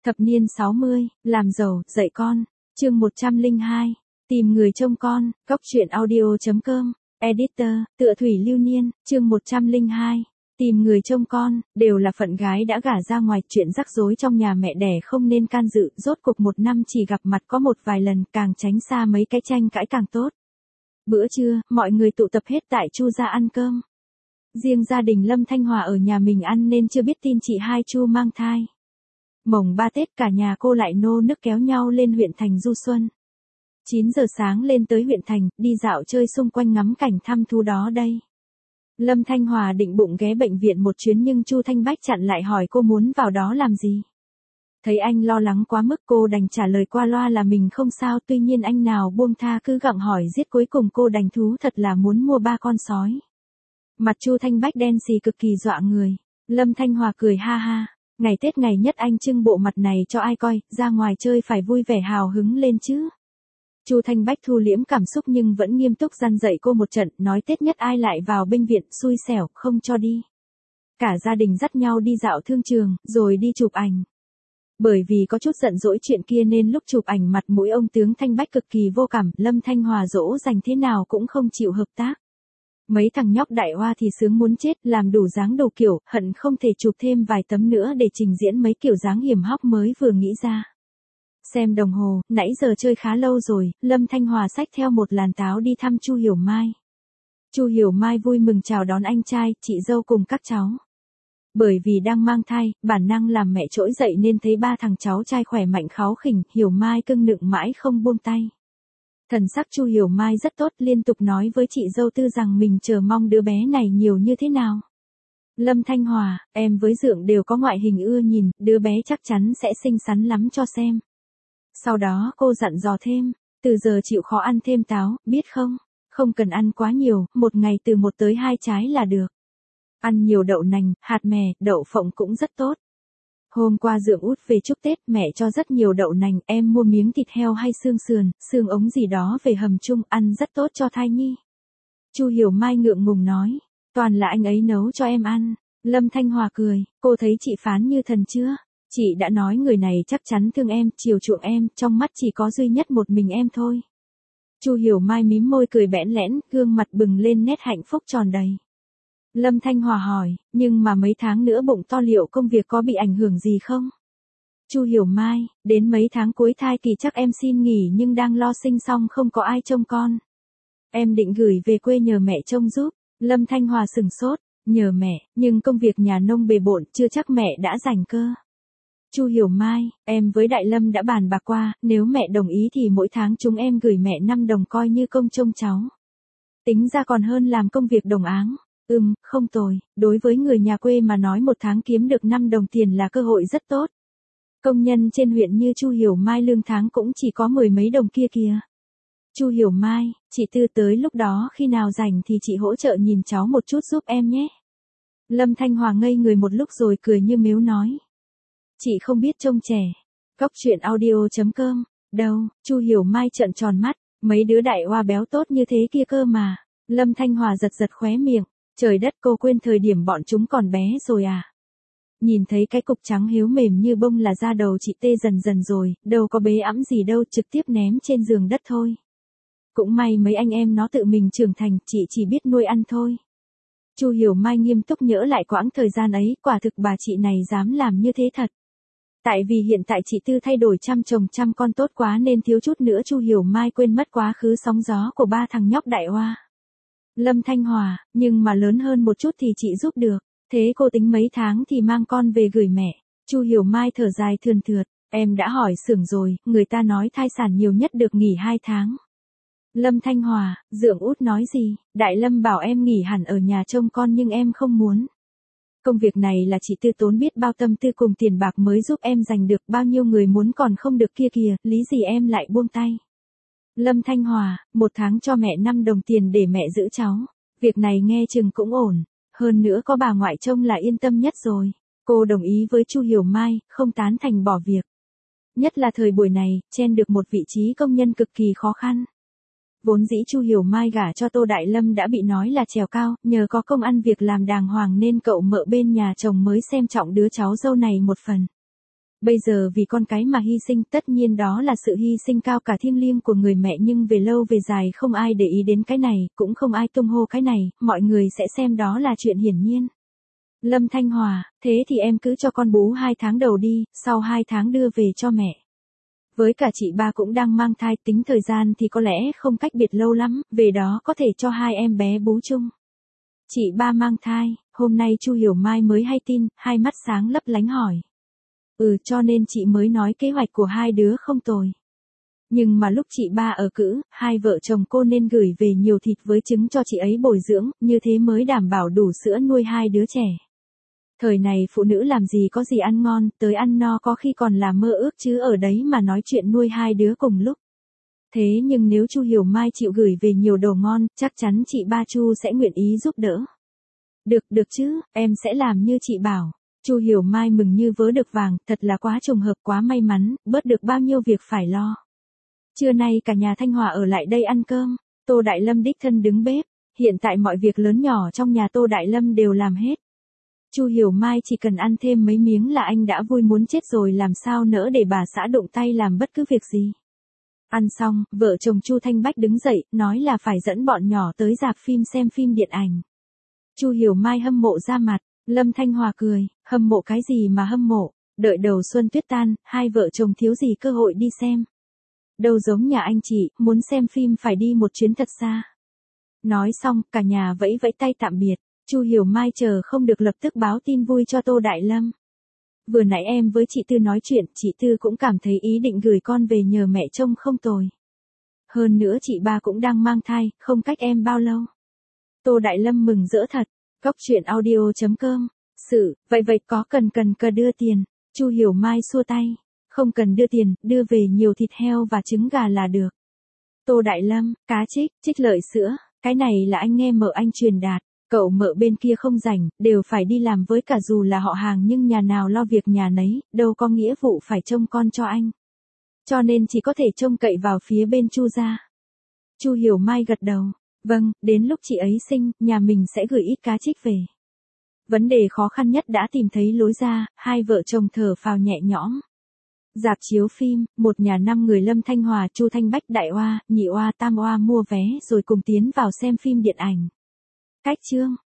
Thập niên 60, làm giàu, dạy con. Chương 102. Tìm người trông con. Góc truyện audio.com. Editor, tựa Thủy Lưu Niên. Chương 102. Tìm người trông con, đều là phận gái đã gả ra ngoài, chuyện rắc rối trong nhà mẹ đẻ không nên can dự, rốt cuộc một năm chỉ gặp mặt có một vài lần, càng tránh xa mấy cái tranh cãi càng tốt. Bữa trưa, mọi người tụ tập hết tại Chu gia ăn cơm. Riêng gia đình Lâm Thanh Hòa ở nhà mình ăn nên chưa biết tin chị hai Chu mang thai. Mồng 3 Tết cả nhà cô lại nô nức kéo nhau lên huyện thành du xuân. 9 giờ sáng lên tới huyện thành, đi dạo chơi xung quanh ngắm cảnh thăm thú đó đây. Lâm Thanh Hòa định bụng ghé bệnh viện một chuyến nhưng Chu Thanh Bách chặn lại hỏi cô muốn vào đó làm gì. Thấy anh lo lắng quá mức cô đành trả lời qua loa là mình không sao, tuy nhiên anh nào buông tha cứ gặng hỏi giết, cuối cùng cô đành thú thật là muốn mua 3 con sói. Mặt Chu Thanh Bách đen xì cực kỳ dọa người. Lâm Thanh Hòa cười ha ha. Ngày Tết ngày nhất anh trưng bộ mặt này cho ai coi, ra ngoài chơi phải vui vẻ hào hứng lên chứ. Chu Thanh Bách thu liễm cảm xúc nhưng vẫn nghiêm túc răn dạy cô một trận, nói Tết nhất ai lại vào bệnh viện, xui xẻo, không cho đi. Cả gia đình dắt nhau đi dạo thương trường, rồi đi chụp ảnh. Bởi vì có chút giận dỗi chuyện kia nên lúc chụp ảnh mặt mũi ông tướng Thanh Bách cực kỳ vô cảm, Lâm Thanh Hòa dỗ dành thế nào cũng không chịu hợp tác. Mấy thằng nhóc đại hoa thì sướng muốn chết, làm đủ dáng đủ kiểu, hận không thể chụp thêm vài tấm nữa để trình diễn mấy kiểu dáng hiểm hóc mới vừa nghĩ ra. Xem đồng hồ, nãy giờ chơi khá lâu rồi, Lâm Thanh Hòa xách theo một làn táo đi thăm Chu Hiểu Mai. Chu Hiểu Mai vui mừng chào đón anh trai, chị dâu cùng các cháu. Bởi vì đang mang thai, bản năng làm mẹ trỗi dậy nên thấy 3 thằng cháu trai khỏe mạnh kháu khỉnh, Hiểu Mai cưng nựng mãi không buông tay. Thần sắc Chu Hiểu Mai rất tốt, liên tục nói với chị dâu Tư rằng mình chờ mong đứa bé này nhiều như thế nào. Lâm Thanh Hòa, em với Dượng đều có ngoại hình ưa nhìn, đứa bé chắc chắn sẽ xinh xắn lắm cho xem. Sau đó cô dặn dò thêm, từ giờ chịu khó ăn thêm táo, biết không? Không cần ăn quá nhiều, một ngày từ 1 tới 2 trái là được. Ăn nhiều đậu nành, hạt mè, đậu phộng cũng rất tốt. Hôm qua Dượng út về chúc Tết, mẹ cho rất nhiều đậu nành, em mua miếng thịt heo hay xương sườn, xương ống gì đó về hầm chung, ăn rất tốt cho thai nhi. Chu Hiểu Mai ngượng ngùng nói, toàn là anh ấy nấu cho em ăn. Lâm Thanh Hòa cười, cô thấy chị phán như thần chưa? Chị đã nói người này chắc chắn thương em, chiều chuộng em, trong mắt chỉ có duy nhất một mình em thôi. Chu Hiểu Mai mím môi cười bẽn lẽn, gương mặt bừng lên nét hạnh phúc tròn đầy. Lâm Thanh Hòa hỏi, nhưng mà mấy tháng nữa bụng to liệu công việc có bị ảnh hưởng gì không? Chu Hiểu Mai, đến mấy tháng cuối thai kỳ chắc em xin nghỉ nhưng đang lo sinh xong không có ai trông con. Em định gửi về quê nhờ mẹ trông giúp. Lâm Thanh Hòa sừng sốt, nhờ mẹ, nhưng công việc nhà nông bề bộn chưa chắc mẹ đã rảnh cơ. Chu Hiểu Mai, em với Đại Lâm đã bàn bạc qua, nếu mẹ đồng ý thì mỗi tháng chúng em gửi mẹ 5 đồng coi như công trông cháu. Tính ra còn hơn làm công việc đồng áng. Không tồi, đối với người nhà quê mà nói một tháng kiếm được 5 đồng tiền là cơ hội rất tốt. Công nhân trên huyện như Chu Hiểu Mai lương tháng cũng chỉ có 10 mấy đồng kia kìa. Chu Hiểu Mai, chị Tư tới lúc đó khi nào rảnh thì chị hỗ trợ nhìn cháu một chút giúp em nhé. Lâm Thanh Hòa ngây người một lúc rồi cười như mếu nói. Chị không biết trông trẻ. Góc truyện audio.com. Đâu, Chu Hiểu Mai trợn tròn mắt, mấy đứa đại hoa béo tốt như thế kia cơ mà. Lâm Thanh Hòa giật giật khóe miệng. Trời đất, cô quên thời điểm bọn chúng còn bé rồi à? Nhìn thấy cái cục trắng hiếu mềm như bông là da đầu chị tê dần dần rồi, đâu có bế ẵm gì đâu, trực tiếp ném trên giường đất thôi. Cũng may mấy anh em nó tự mình trưởng thành, chị chỉ biết nuôi ăn thôi. Chu Hiểu Mai nghiêm túc nhớ lại quãng thời gian ấy, quả thực bà chị này dám làm như thế thật. Tại vì hiện tại chị Tư thay đổi chăm chồng chăm con tốt quá nên thiếu chút nữa Chu Hiểu Mai quên mất quá khứ sóng gió của 3 thằng nhóc đại hoa. Lâm Thanh Hòa, nhưng mà lớn hơn một chút thì chị giúp được. Thế cô tính mấy tháng thì mang con về gửi mẹ. Chu Hiểu Mai thở dài thườn thượt, em đã hỏi xưởng rồi, người ta nói thai sản nhiều nhất được nghỉ 2 tháng. Lâm Thanh Hòa, Dượng út nói gì? Đại Lâm bảo em nghỉ hẳn ở nhà trông con nhưng em không muốn. Công việc này là chị Tư tốn biết bao tâm tư cùng tiền bạc mới giúp em giành được, bao nhiêu người muốn còn không được kia kìa, lý gì em lại buông tay. Lâm Thanh Hòa, 1 tháng cho mẹ 5 đồng tiền để mẹ giữ cháu. Việc này nghe chừng cũng ổn. Hơn nữa có bà ngoại trông là yên tâm nhất rồi. Cô đồng ý với Chu Hiểu Mai, không tán thành bỏ việc. Nhất là thời buổi này, chen được một vị trí công nhân cực kỳ khó khăn. Vốn dĩ Chu Hiểu Mai gả cho Tô Đại Lâm đã bị nói là trèo cao, nhờ có công ăn việc làm đàng hoàng nên cậu mợ bên nhà chồng mới xem trọng đứa cháu dâu này một phần. Bây giờ vì con cái mà hy sinh tất nhiên đó là sự hy sinh cao cả thiêng liêng của người mẹ, nhưng về lâu về dài không ai để ý đến cái này, cũng không ai tung hô cái này, mọi người sẽ xem đó là chuyện hiển nhiên. Lâm Thanh Hòa, thế thì em cứ cho con bú 2 tháng đầu đi, sau 2 tháng đưa về cho mẹ. Với cả chị ba cũng đang mang thai, tính thời gian thì có lẽ không cách biệt lâu lắm, về đó có thể cho hai em bé bú chung. Chị ba mang thai, hôm nay Chu Hiểu Mai mới hay tin, hai mắt sáng lấp lánh hỏi. Cho nên chị mới nói kế hoạch của hai đứa không tồi. Nhưng mà lúc chị ba ở cữ, hai vợ chồng cô nên gửi về nhiều thịt với trứng cho chị ấy bồi dưỡng, như thế mới đảm bảo đủ sữa nuôi hai đứa trẻ. Thời này phụ nữ làm gì có gì ăn ngon, tới ăn no có khi còn là mơ ước chứ ở đấy mà nói chuyện nuôi hai đứa cùng lúc. Thế nhưng nếu Chu Hiểu Mai chịu gửi về nhiều đồ ngon, chắc chắn chị ba Chu sẽ nguyện ý giúp đỡ. Được chứ, em sẽ làm như chị bảo. Chu Hiểu Mai mừng như vớ được vàng, thật là quá trùng hợp, quá may mắn, bớt được bao nhiêu việc phải lo. Trưa nay cả nhà Thanh Hòa ở lại đây ăn cơm, Tô Đại Lâm đích thân đứng bếp, hiện tại mọi việc lớn nhỏ trong nhà Tô Đại Lâm đều làm hết. Chu Hiểu Mai chỉ cần ăn thêm mấy miếng là anh đã vui muốn chết rồi, làm sao nỡ để bà xã đụng tay làm bất cứ việc gì. Ăn xong, vợ chồng Chu Thanh Bách đứng dậy, nói là phải dẫn bọn nhỏ tới rạp phim xem phim điện ảnh. Chu Hiểu Mai hâm mộ ra mặt, Lâm Thanh Hòa cười, hâm mộ cái gì mà hâm mộ, đợi đầu xuân tuyết tan, hai vợ chồng thiếu gì cơ hội đi xem. Đâu giống nhà anh chị, muốn xem phim phải đi một chuyến thật xa. Nói xong, cả nhà vẫy vẫy tay tạm biệt. Chu Hiểu Mai chờ không được lập tức báo tin vui cho Tô Đại Lâm. Vừa nãy em với chị Tư nói chuyện, chị Tư cũng cảm thấy ý định gửi con về nhờ mẹ trông không tồi. Hơn nữa chị ba cũng đang mang thai, không cách em bao lâu. Tô Đại Lâm mừng rỡ thật. Cóc truyện audio.com. Vậy có cần đưa tiền. Chu Hiểu Mai xua tay. Không cần đưa tiền, đưa về nhiều thịt heo và trứng gà là được. Tô Đại Lâm, cá trích lợi sữa, cái này là anh nghe mợ anh truyền đạt. Cậu mợ bên kia không rảnh, đều phải đi làm, với cả dù là họ hàng nhưng nhà nào lo việc nhà nấy, đâu có nghĩa vụ phải trông con cho anh. Cho nên chỉ có thể trông cậy vào phía bên Chu gia. Chu Hiểu Mai gật đầu. Vâng, đến lúc chị ấy sinh, nhà mình sẽ gửi ít cá trích về. Vấn đề khó khăn nhất đã tìm thấy lối ra, hai vợ chồng thở phào nhẹ nhõm. Rạp chiếu phim, một nhà 5 người Lâm Thanh Hòa, Chu Thanh Bách, Đại Oa, Nhị Oa, Tam Oa mua vé rồi cùng tiến vào xem phim điện ảnh. Cách chương